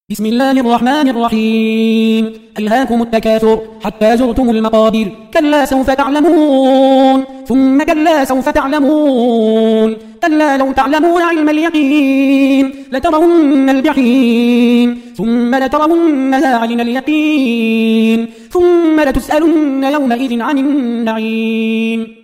بسم الله الرحمن الرحيم. ألهاكم التكاثر حتى زرتم المقابر. كلا سوف تعلمون ثم كلا سوف تعلمون. كلا لو تعلمون علم اليقين لترون الجحيم ثم لترونها عين اليقين ثم لتسألن يومئذ عن النعيم.